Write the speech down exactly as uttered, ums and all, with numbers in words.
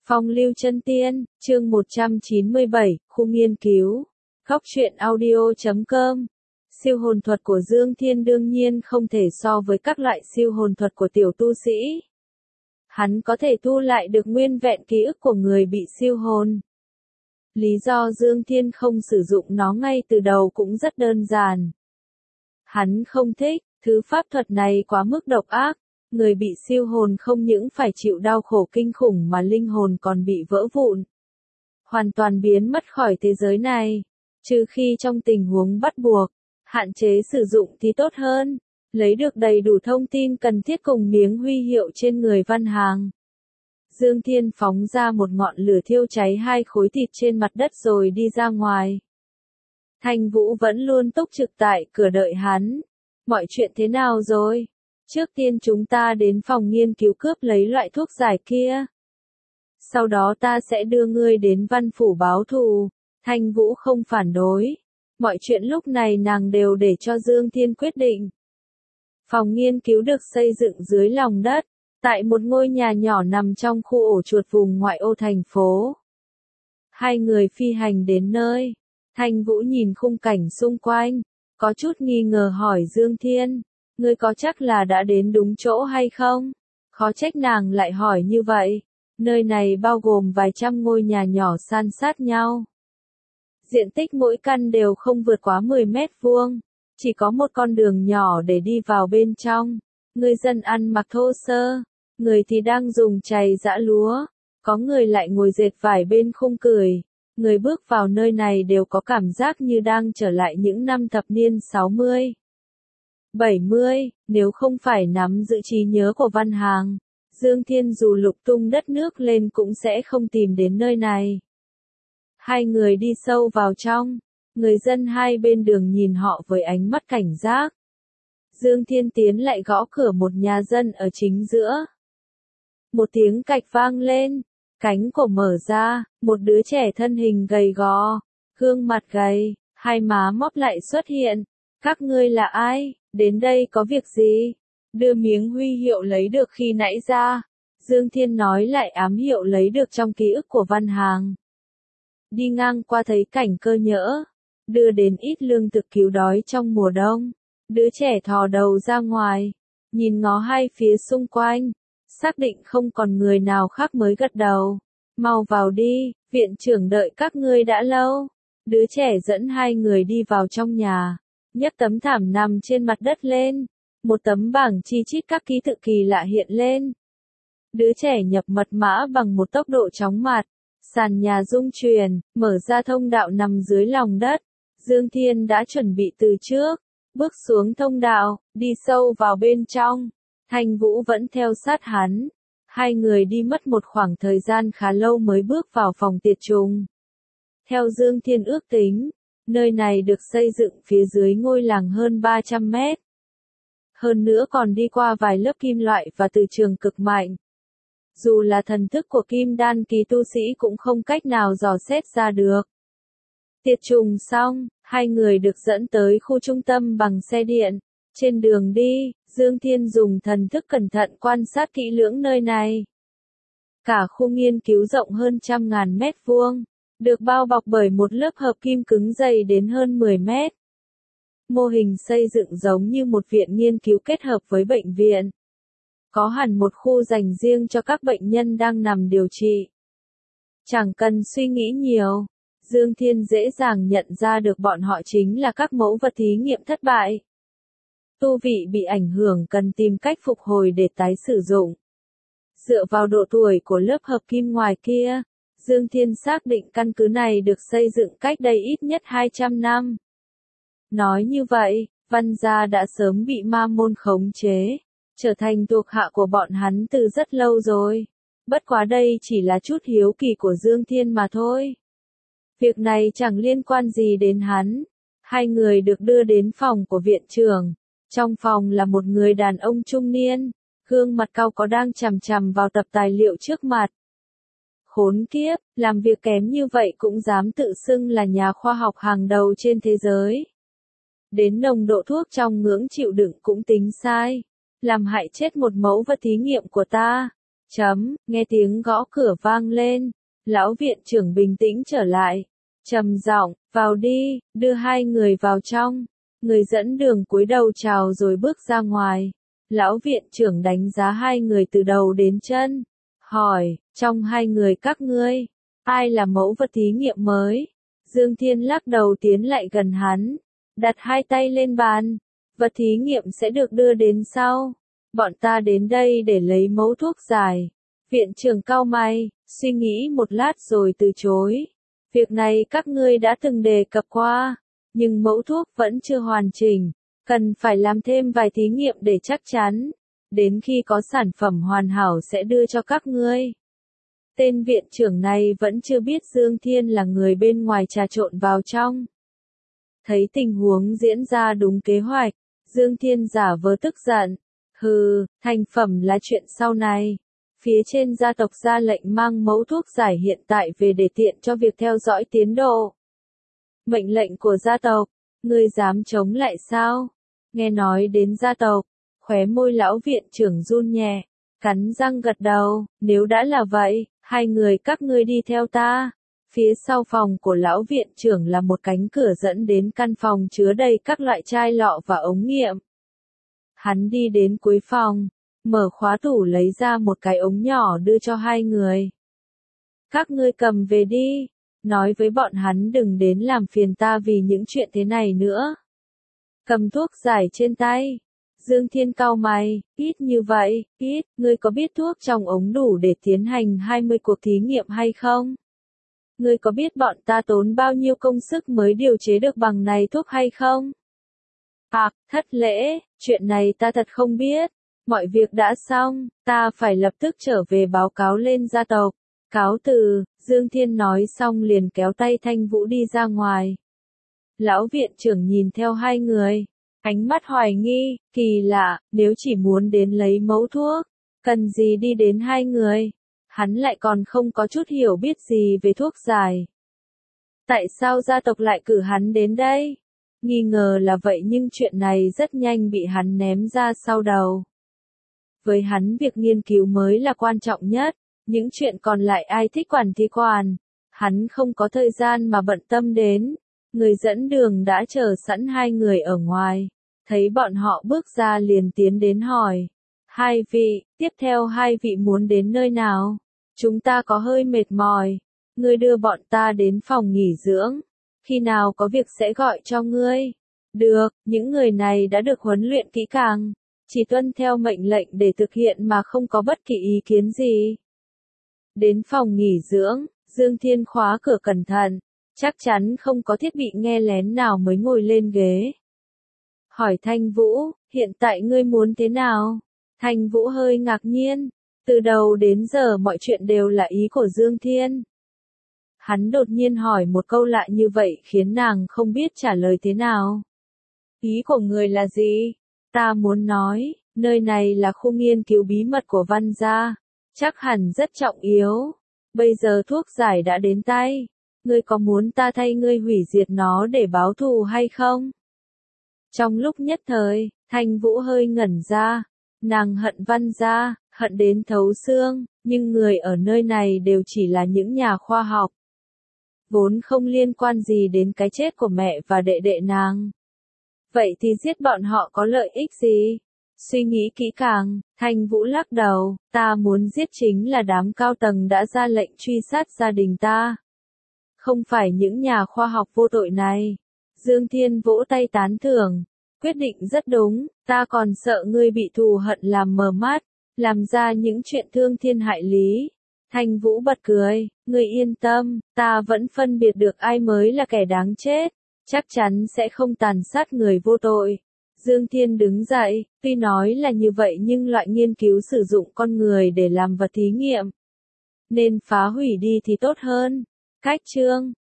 Phong lưu chân tiên, chương một trăm chín mươi bảy, khu nghiên cứu. Góc truyện audio chấm com. Siêu hồn thuật của Dương Thiên đương nhiên không thể so với các loại siêu hồn thuật của tiểu tu sĩ. Hắn có thể thu lại được nguyên vẹn ký ức của người bị siêu hồn. Lý do Dương Thiên không sử dụng nó ngay từ đầu cũng rất đơn giản. Hắn không thích, thứ pháp thuật này quá mức độc ác. Người bị siêu hồn không những phải chịu đau khổ kinh khủng mà linh hồn còn bị vỡ vụn. Hoàn toàn biến mất khỏi thế giới này. Trừ khi trong tình huống bắt buộc, hạn chế sử dụng thì tốt hơn. Lấy được đầy đủ thông tin cần thiết cùng miếng huy hiệu trên người Văn Hàng. Dương Thiên phóng ra một ngọn lửa thiêu cháy hai khối thịt trên mặt đất rồi đi ra ngoài. Thanh Vũ vẫn luôn túc trực tại cửa đợi hắn. Mọi chuyện thế nào rồi? Trước tiên chúng ta đến phòng nghiên cứu cướp lấy loại thuốc giải kia. Sau đó ta sẽ đưa ngươi đến văn phủ báo thù. Thanh Vũ không phản đối. Mọi chuyện lúc này nàng đều để cho Dương Thiên quyết định. Phòng nghiên cứu được xây dựng dưới lòng đất, tại một ngôi nhà nhỏ nằm trong khu ổ chuột vùng ngoại ô thành phố. Hai người phi hành đến nơi. Thanh Vũ nhìn khung cảnh xung quanh, có chút nghi ngờ hỏi Dương Thiên. Ngươi có chắc là đã đến đúng chỗ hay không? Khó trách nàng lại hỏi như vậy. Nơi này bao gồm vài trăm ngôi nhà nhỏ san sát nhau. Diện tích mỗi căn đều không vượt quá mười mét vuông. Chỉ có một con đường nhỏ để đi vào bên trong. Người dân ăn mặc thô sơ. Người thì đang dùng chày giã lúa. Có người lại ngồi dệt vải bên khung cười. Người bước vào nơi này đều có cảm giác như đang trở lại những năm thập niên sáu mươi. bảy mươi, nếu không phải nắm giữ trí nhớ của Văn Hàng, Dương Thiên dù lục tung đất nước lên cũng sẽ không tìm đến nơi này. Hai người đi sâu vào trong, người dân hai bên đường nhìn họ với ánh mắt cảnh giác. Dương Thiên tiến lại gõ cửa một nhà dân ở chính giữa. Một tiếng cạch vang lên, cánh cổ mở ra, một đứa trẻ thân hình gầy gò, gương mặt gầy, hai má móp lại xuất hiện. Các ngươi là ai? Đến đây có việc gì? Đưa miếng huy hiệu lấy được khi nãy ra. Dương Thiên nói lại ám hiệu lấy được trong ký ức của Văn Hàng. Đi ngang qua thấy cảnh cơ nhỡ. Đưa đến ít lương thực cứu đói trong mùa đông. Đứa trẻ thò đầu ra ngoài. Nhìn ngó hai phía xung quanh. Xác định không còn người nào khác mới gật đầu. Mau vào đi, viện trưởng đợi các ngươi đã lâu. Đứa trẻ dẫn hai người đi vào trong nhà. Nhấc tấm thảm nằm trên mặt đất lên. Một tấm bảng chi chít các ký tự kỳ lạ hiện lên. Đứa trẻ nhập mật mã bằng một tốc độ chóng mặt. Sàn nhà rung chuyển, mở ra thông đạo nằm dưới lòng đất. Dương Thiên đã chuẩn bị từ trước. Bước xuống thông đạo, đi sâu vào bên trong. Thanh Vũ vẫn theo sát hắn. Hai người đi mất một khoảng thời gian khá lâu mới bước vào phòng tiệt trùng. Theo Dương Thiên ước tính, nơi này được xây dựng phía dưới ngôi làng hơn ba trăm mét. Hơn nữa còn đi qua vài lớp kim loại và từ trường cực mạnh. Dù là thần thức của kim đan kỳ tu sĩ cũng không cách nào dò xét ra được. Tiệt trùng xong, hai người được dẫn tới khu trung tâm bằng xe điện. Trên đường đi, Dương Thiên dùng thần thức cẩn thận quan sát kỹ lưỡng nơi này. Cả khu nghiên cứu rộng hơn trăm ngàn mét vuông. Được bao bọc bởi một lớp hợp kim cứng dày đến hơn mười mét. Mô hình xây dựng giống như một viện nghiên cứu kết hợp với bệnh viện. Có hẳn một khu dành riêng cho các bệnh nhân đang nằm điều trị. Chẳng cần suy nghĩ nhiều, Dương Thiên dễ dàng nhận ra được bọn họ chính là các mẫu vật thí nghiệm thất bại. Tu vị bị ảnh hưởng cần tìm cách phục hồi để tái sử dụng. Dựa vào độ tuổi của lớp hợp kim ngoài kia, Dương Thiên xác định căn cứ này được xây dựng cách đây ít nhất hai trăm năm. Nói như vậy, Văn gia đã sớm bị ma môn khống chế, trở thành thuộc hạ của bọn hắn từ rất lâu rồi. Bất quá đây chỉ là chút hiếu kỳ của Dương Thiên mà thôi. Việc này chẳng liên quan gì đến hắn. Hai người được đưa đến phòng của viện trưởng. Trong phòng là một người đàn ông trung niên, gương mặt cau có đang chằm chằm vào tập tài liệu trước mặt. Khốn kiếp, làm việc kém như vậy cũng dám tự xưng là nhà khoa học hàng đầu trên thế giới. Đến nồng độ thuốc trong ngưỡng chịu đựng cũng tính sai. Làm hại chết một mẫu vật thí nghiệm của ta. Chấm, nghe tiếng gõ cửa vang lên. Lão viện trưởng bình tĩnh trở lại. Trầm giọng, vào đi, đưa hai người vào trong. Người dẫn đường cúi đầu chào rồi bước ra ngoài. Lão viện trưởng đánh giá hai người từ đầu đến chân. Hỏi, trong hai người các ngươi, ai là mẫu vật thí nghiệm mới? Dương Thiên lắc đầu tiến lại gần hắn. Đặt hai tay lên bàn. Vật thí nghiệm sẽ được đưa đến sau. Bọn ta đến đây để lấy mẫu thuốc giải. Viện trưởng cau mày, suy nghĩ một lát rồi từ chối. Việc này các ngươi đã từng đề cập qua, nhưng mẫu thuốc vẫn chưa hoàn chỉnh, cần phải làm thêm vài thí nghiệm để chắc chắn. Đến khi có sản phẩm hoàn hảo sẽ đưa cho các ngươi. Tên viện trưởng này vẫn chưa biết Dương Thiên là người bên ngoài trà trộn vào trong. Thấy tình huống diễn ra đúng kế hoạch, Dương Thiên giả vờ tức giận. Hừ, thành phẩm là chuyện sau này. Phía trên gia tộc ra lệnh mang mẫu thuốc giải hiện tại về để tiện cho việc theo dõi tiến độ. Mệnh lệnh của gia tộc, ngươi dám chống lại sao? Nghe nói đến gia tộc, khóe môi lão viện trưởng run nhẹ, cắn răng gật đầu, nếu đã là vậy, hai người các ngươi đi theo ta. Phía sau phòng của lão viện trưởng là một cánh cửa dẫn đến căn phòng chứa đầy các loại chai lọ và ống nghiệm. Hắn đi đến cuối phòng, mở khóa tủ lấy ra một cái ống nhỏ đưa cho hai người. Các ngươi cầm về đi, nói với bọn hắn đừng đến làm phiền ta vì những chuyện thế này nữa. Cầm thuốc giải trên tay. Dương Thiên cau mày, ít như vậy, ít, ngươi có biết thuốc trong ống đủ để tiến hành hai mươi cuộc thí nghiệm hay không? Ngươi có biết bọn ta tốn bao nhiêu công sức mới điều chế được bằng này thuốc hay không? À, thất lễ, chuyện này ta thật không biết. Mọi việc đã xong, ta phải lập tức trở về báo cáo lên gia tộc. Cáo từ, Dương Thiên nói xong liền kéo tay Thanh Vũ đi ra ngoài. Lão viện trưởng nhìn theo hai người, ánh mắt hoài nghi, kỳ lạ, nếu chỉ muốn đến lấy mẫu thuốc, cần gì đi đến hai người? Hắn lại còn không có chút hiểu biết gì về thuốc giải. Tại sao gia tộc lại cử hắn đến đây? Nghi ngờ là vậy nhưng chuyện này rất nhanh bị hắn ném ra sau đầu. Với hắn việc nghiên cứu mới là quan trọng nhất, những chuyện còn lại ai thích quản thì quản. Hắn không có thời gian mà bận tâm đến. Người dẫn đường đã chờ sẵn hai người ở ngoài. Thấy bọn họ bước ra liền tiến đến hỏi. Hai vị, tiếp theo hai vị muốn đến nơi nào? Chúng ta có hơi mệt mỏi. Ngươi đưa bọn ta đến phòng nghỉ dưỡng. Khi nào có việc sẽ gọi cho ngươi. Được, những người này đã được huấn luyện kỹ càng. Chỉ tuân theo mệnh lệnh để thực hiện mà không có bất kỳ ý kiến gì. Đến phòng nghỉ dưỡng, Dương Thiên khóa cửa cẩn thận, chắc chắn không có thiết bị nghe lén nào mới ngồi lên ghế. Hỏi Thanh Vũ, hiện tại ngươi muốn thế nào? Thanh Vũ hơi ngạc nhiên, từ đầu đến giờ mọi chuyện đều là ý của Dương Thiên. Hắn đột nhiên hỏi một câu lạ như vậy khiến nàng không biết trả lời thế nào. Ý của người là gì? Ta muốn nói, nơi này là khu nghiên cứu bí mật của Văn gia, chắc hẳn rất trọng yếu. Bây giờ thuốc giải đã đến tay, ngươi có muốn ta thay ngươi hủy diệt nó để báo thù hay không? Trong lúc nhất thời, Thanh Vũ hơi ngẩn ra, nàng hận Văn gia, hận đến thấu xương, nhưng người ở nơi này đều chỉ là những nhà khoa học. Vốn không liên quan gì đến cái chết của mẹ và đệ đệ nàng. Vậy thì giết bọn họ có lợi ích gì? Suy nghĩ kỹ càng, Thanh Vũ lắc đầu, ta muốn giết chính là đám cao tầng đã ra lệnh truy sát gia đình ta. Không phải những nhà khoa học vô tội này. Dương Thiên vỗ tay tán thưởng, quyết định rất đúng, ta còn sợ ngươi bị thù hận làm mờ mắt, làm ra những chuyện thương thiên hại lý. Thanh Vũ bật cười, ngươi yên tâm, ta vẫn phân biệt được ai mới là kẻ đáng chết, chắc chắn sẽ không tàn sát người vô tội. Dương Thiên đứng dậy, tuy nói là như vậy nhưng loại nghiên cứu sử dụng con người để làm vật thí nghiệm, nên phá hủy đi thì tốt hơn. Cách chương